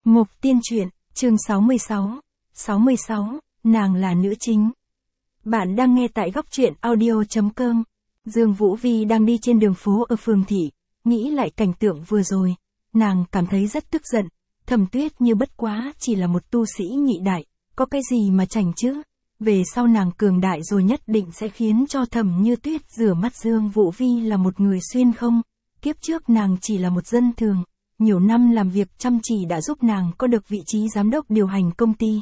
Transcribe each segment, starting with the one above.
Mục Tiên Truyện, chương 66, nàng là nữ chính. Bạn đang nghe tại góc truyện audio.com. Dương Vũ Vi đang đi trên đường phố ở phường thị, nghĩ lại cảnh tượng vừa rồi. Nàng cảm thấy rất tức giận, Thẩm Tuyết Như bất quá chỉ là một tu sĩ nhị đại, có cái gì mà chảnh chứ. Về sau nàng cường đại rồi nhất định sẽ khiến cho Thẩm Như Tuyết rửa mắt. Dương Vũ Vi là một người xuyên không, kiếp trước nàng chỉ là một dân thường. Nhiều năm làm việc chăm chỉ đã giúp nàng có được vị trí giám đốc điều hành công ty.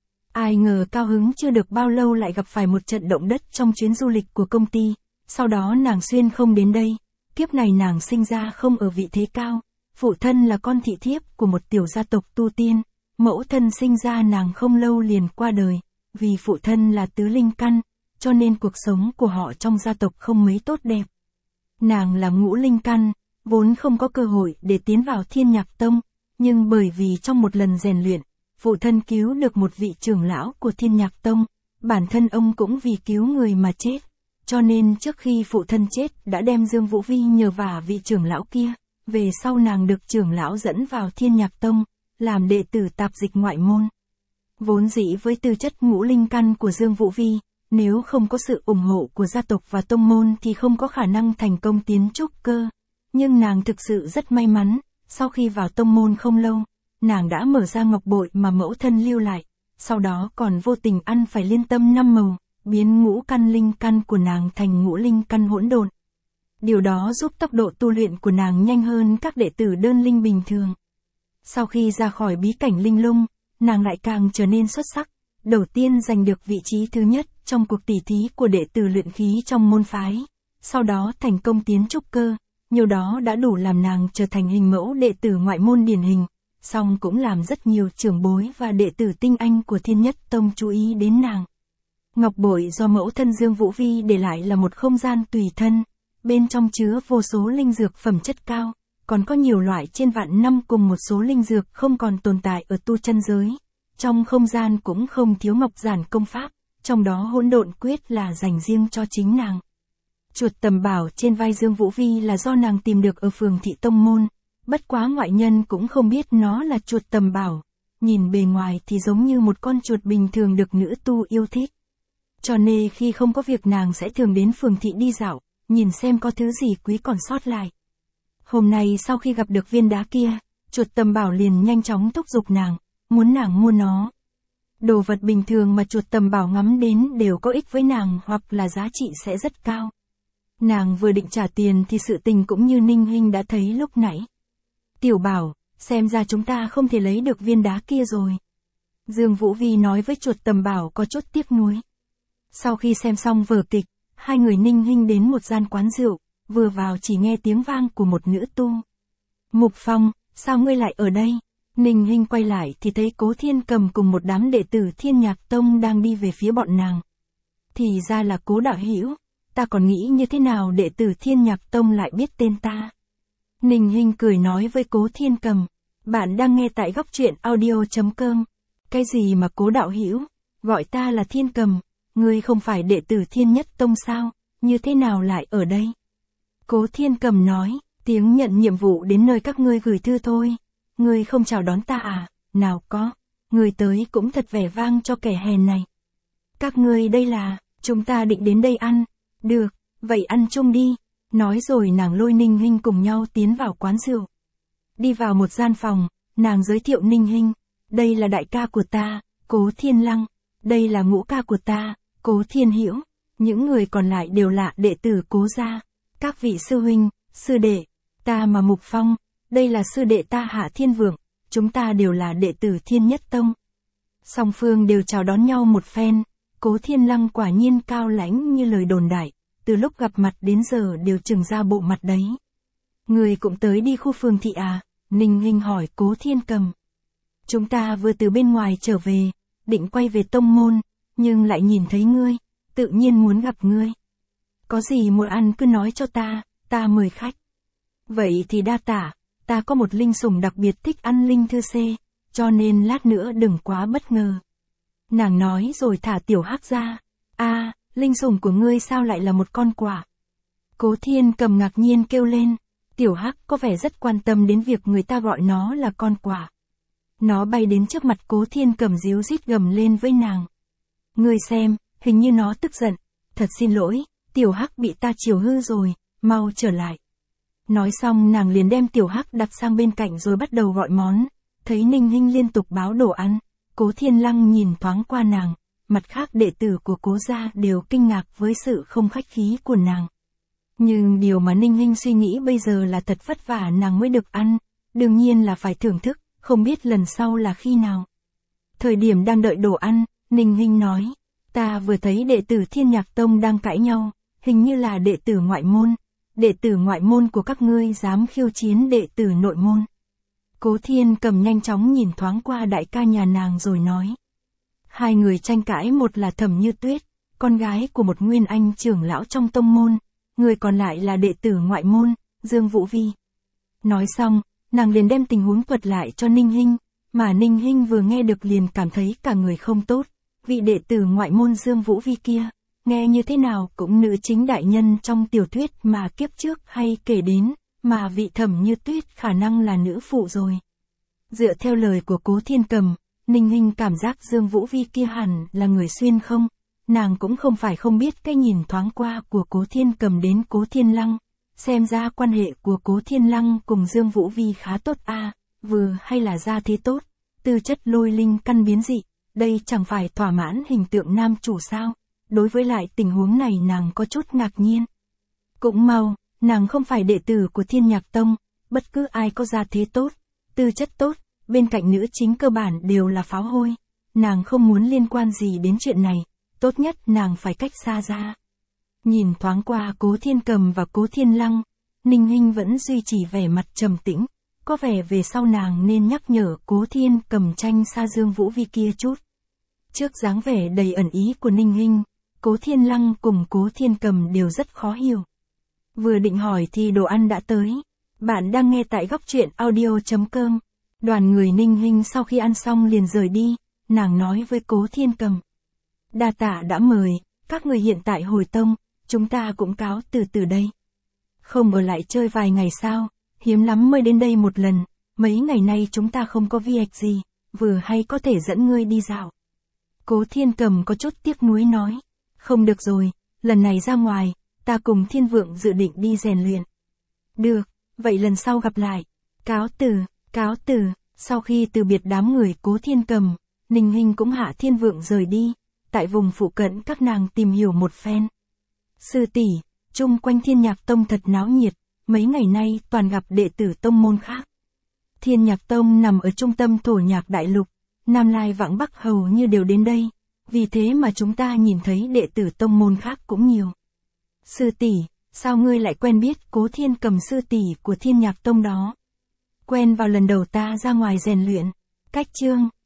Ai ngờ cao hứng chưa được bao lâu lại gặp phải một trận động đất trong chuyến du lịch của công ty. Sau đó nàng xuyên không đến đây. Kiếp này nàng sinh ra không ở vị thế cao. Phụ thân là con thị thiếp của một tiểu gia tộc tu tiên. Mẫu thân sinh ra nàng không lâu liền qua đời. Vì phụ thân là tứ linh căn, cho nên cuộc sống của họ trong gia tộc không mấy tốt đẹp. Nàng là ngũ linh căn, vốn không có cơ hội để tiến vào Thiên Nhạc Tông, nhưng bởi vì trong một lần rèn luyện, phụ thân cứu được một vị trưởng lão của Thiên Nhạc Tông, bản thân ông cũng vì cứu người mà chết, cho nên trước khi phụ thân chết đã đem Dương Vũ Vi nhờ vả vị trưởng lão kia, về sau nàng được trưởng lão dẫn vào Thiên Nhạc Tông, làm đệ tử tạp dịch ngoại môn. Vốn dĩ với tư chất ngũ linh căn của Dương Vũ Vi, nếu không có sự ủng hộ của gia tộc và tông môn thì không có khả năng thành công tiến trúc cơ. Nhưng nàng thực sự rất may mắn, sau khi vào tông môn không lâu, nàng đã mở ra ngọc bội mà mẫu thân lưu lại, sau đó còn vô tình ăn phải liên tâm 5 màu, biến ngũ căn linh căn của nàng thành ngũ linh căn hỗn độn. Điều đó giúp tốc độ tu luyện của nàng nhanh hơn các đệ tử đơn linh bình thường. Sau khi ra khỏi bí cảnh linh lung, nàng lại càng trở nên xuất sắc, đầu tiên giành được vị trí thứ nhất trong cuộc tỉ thí của đệ tử luyện khí trong môn phái, sau đó thành công tiến trúc cơ. Nhiều đó đã đủ làm nàng trở thành hình mẫu đệ tử ngoại môn điển hình, song cũng làm rất nhiều trưởng bối và đệ tử tinh anh của Thiên Nhất Tông chú ý đến nàng. Ngọc bội do mẫu thân Dương Vũ Vi để lại là một không gian tùy thân, bên trong chứa vô số linh dược phẩm chất cao, còn có nhiều loại trên vạn năm cùng một số linh dược không còn tồn tại ở tu chân giới. Trong không gian cũng không thiếu ngọc giản công pháp, trong đó hỗn độn quyết là dành riêng cho chính nàng. Chuột tầm bảo trên vai Dương Vũ Vi là do nàng tìm được ở phường thị tông môn, bất quá ngoại nhân cũng không biết nó là chuột tầm bảo, nhìn bề ngoài thì giống như một con chuột bình thường được nữ tu yêu thích. Cho nên khi không có việc nàng sẽ thường đến phường thị đi dạo, nhìn xem có thứ gì quý còn sót lại. Hôm nay sau khi gặp được viên đá kia, chuột tầm bảo liền nhanh chóng thúc giục nàng, muốn nàng mua nó. Đồ vật bình thường mà chuột tầm bảo ngắm đến đều có ích với nàng hoặc là giá trị sẽ rất cao. Nàng vừa định trả tiền thì sự tình cũng như Ninh Hinh đã thấy lúc nãy. Tiểu bảo, xem ra chúng ta không thể lấy được viên đá kia rồi. Dương Vũ Vi nói với chuột tầm bảo có chút tiếc nuối. Sau khi xem xong vở kịch, hai người Ninh Hinh đến một gian quán rượu, vừa vào chỉ nghe tiếng vang của một nữ tu. Mục Phong, sao ngươi lại ở đây? Ninh Hinh quay lại thì thấy Cố Thiên Cầm cùng một đám đệ tử Thiên Nhạc Tông đang đi về phía bọn nàng. Thì ra là Cố đạo hữu. Ta còn nghĩ như thế nào đệ tử Thiên Nhạc Tông lại biết tên ta. Ninh Hinh cười nói với Cố Thiên Cầm. Bạn đang nghe tại góc truyện audio.com. Cái gì mà Cố đạo hữu, gọi ta là Thiên Cầm, ngươi không phải đệ tử Thiên Nhất Tông sao, như thế nào lại ở đây? Cố Thiên Cầm nói, tiếng nhận nhiệm vụ đến nơi các ngươi gửi thư thôi. Ngươi không chào đón ta à? Nào có, ngươi tới cũng thật vẻ vang cho kẻ hèn này. Các ngươi đây là, chúng ta định đến đây ăn. Được, vậy ăn chung đi. Nói rồi nàng lôi Ninh Hinh cùng nhau tiến vào quán rượu. Đi vào một gian phòng, nàng giới thiệu Ninh Hinh. Đây là đại ca của ta, Cố Thiên Lăng. Đây là ngũ ca của ta, Cố Thiên Hữu. Những người còn lại đều là đệ tử Cố gia. Các vị sư huynh, sư đệ. Ta mà Mục Phong, đây là sư đệ ta Hạ Thiên Vượng. Chúng ta đều là đệ tử Thiên Nhất Tông. Song phương đều chào đón nhau một phen. Cố Thiên Lăng quả nhiên cao lãnh như lời đồn đại, từ lúc gặp mặt đến giờ đều trừng ra bộ mặt đấy. Người cũng tới đi khu phường thị à? Ninh Hinh hỏi Cố Thiên Cầm. Chúng ta vừa từ bên ngoài trở về, định quay về tông môn, nhưng lại nhìn thấy ngươi, tự nhiên muốn gặp ngươi. Có gì muốn ăn cứ nói cho ta mời khách. Vậy thì đa tả, ta có một linh sủng đặc biệt thích ăn linh thư xê, cho nên lát nữa đừng quá bất ngờ. Nàng nói rồi thả tiểu hắc ra. A, linh sủng của ngươi sao lại là một con quạ? Cố Thiên Cầm ngạc nhiên kêu lên. Tiểu hắc có vẻ rất quan tâm đến việc người ta gọi nó là con quạ. Nó bay đến trước mặt Cố Thiên Cầm díu dít gầm lên với nàng. Ngươi xem, hình như nó tức giận. Thật xin lỗi, tiểu hắc bị ta chiều hư rồi, mau trở lại. Nói xong nàng liền đem tiểu hắc đặt sang bên cạnh rồi bắt đầu gọi món. Thấy Ninh Hinh liên tục báo đồ ăn, Cố Thiên Lăng nhìn thoáng qua nàng, mặt khác đệ tử của Cố gia đều kinh ngạc với sự không khách khí của nàng. Nhưng điều mà Ninh Hinh suy nghĩ bây giờ là thật vất vả nàng mới được ăn, đương nhiên là phải thưởng thức, không biết lần sau là khi nào. Thời điểm đang đợi đồ ăn, Ninh Hinh nói, ta vừa thấy đệ tử Thiên Nhạc Tông đang cãi nhau, hình như là đệ tử ngoại môn. Đệ tử ngoại môn của các ngươi dám khiêu chiến đệ tử nội môn. Cố Thiên Cầm nhanh chóng nhìn thoáng qua đại ca nhà nàng rồi nói. Hai người tranh cãi, một là Thẩm Như Tuyết, con gái của một nguyên anh trưởng lão trong tông môn, người còn lại là đệ tử ngoại môn, Dương Vũ Vi. Nói xong, nàng liền đem tình huống thuật lại cho Ninh Hinh, mà Ninh Hinh vừa nghe được liền cảm thấy cả người không tốt, vị đệ tử ngoại môn Dương Vũ Vi kia, nghe như thế nào cũng nữ chính đại nhân trong tiểu thuyết mà kiếp trước hay kể đến, mà vị Thẩm Như Tuyết khả năng là nữ phụ rồi. Dựa theo lời của Cố Thiên Cầm, Ninh Hinh cảm giác Dương Vũ Vi kia hẳn là người xuyên không, nàng cũng không phải không biết cái nhìn thoáng qua của Cố Thiên Cầm đến Cố Thiên Lăng, xem ra quan hệ của Cố Thiên Lăng cùng Dương Vũ Vi khá tốt a, vừa hay là gia thế tốt, tư chất lôi linh căn biến dị, đây chẳng phải thỏa mãn hình tượng nam chủ sao? Đối với lại tình huống này nàng có chút ngạc nhiên. Cũng mau, nàng không phải đệ tử của Thiên Nhạc Tông, bất cứ ai có gia thế tốt, tư chất tốt, bên cạnh nữ chính cơ bản đều là pháo hôi. Nàng không muốn liên quan gì đến chuyện này, tốt nhất nàng phải cách xa ra. Nhìn thoáng qua Cố Thiên Cầm và Cố Thiên Lăng, Ninh Hinh vẫn duy trì vẻ mặt trầm tĩnh, có vẻ về sau nàng nên nhắc nhở Cố Thiên Cầm tranh xa Dương Vũ Vi kia chút. Trước dáng vẻ đầy ẩn ý của Ninh Hinh, Cố Thiên Lăng cùng Cố Thiên Cầm đều rất khó hiểu. Vừa định hỏi thì đồ ăn đã tới. Bạn đang nghe tại góc truyện audio.com. Đoàn người Ninh Hinh sau khi ăn xong liền rời đi, nàng nói với Cố Thiên Cầm. Đa tạ đã mời, các người hiện tại hồi tông, chúng ta cũng cáo từ đây. Không ở lại chơi vài ngày sao, hiếm lắm mới đến đây một lần, mấy ngày nay chúng ta không có việc gì, vừa hay có thể dẫn ngươi đi dạo. Cố Thiên Cầm có chút tiếc nuối nói. Không được rồi, lần này ra ngoài, ta cùng Thiên Vượng dự định đi rèn luyện. Được, vậy lần sau gặp lại. Cáo từ, sau khi từ biệt đám người Cố Thiên Cầm, Ninh Hinh cũng hạ Thiên Vượng rời đi, tại vùng phụ cận các nàng tìm hiểu một phen. Sư tỷ, chung quanh Thiên Nhạc Tông thật náo nhiệt, mấy ngày nay toàn gặp đệ tử tông môn khác. Thiên Nhạc Tông nằm ở trung tâm thổ nhạc đại lục, Nam Lai Vãng Bắc hầu như đều đến đây. Vì thế mà chúng ta nhìn thấy đệ tử tông môn khác cũng nhiều. Sư tỷ, sao ngươi lại quen biết Cố Thiên Cầm sư tỷ của Thiên Nhạc Tông đó? Quen vào lần đầu ta ra ngoài rèn luyện. Cách chương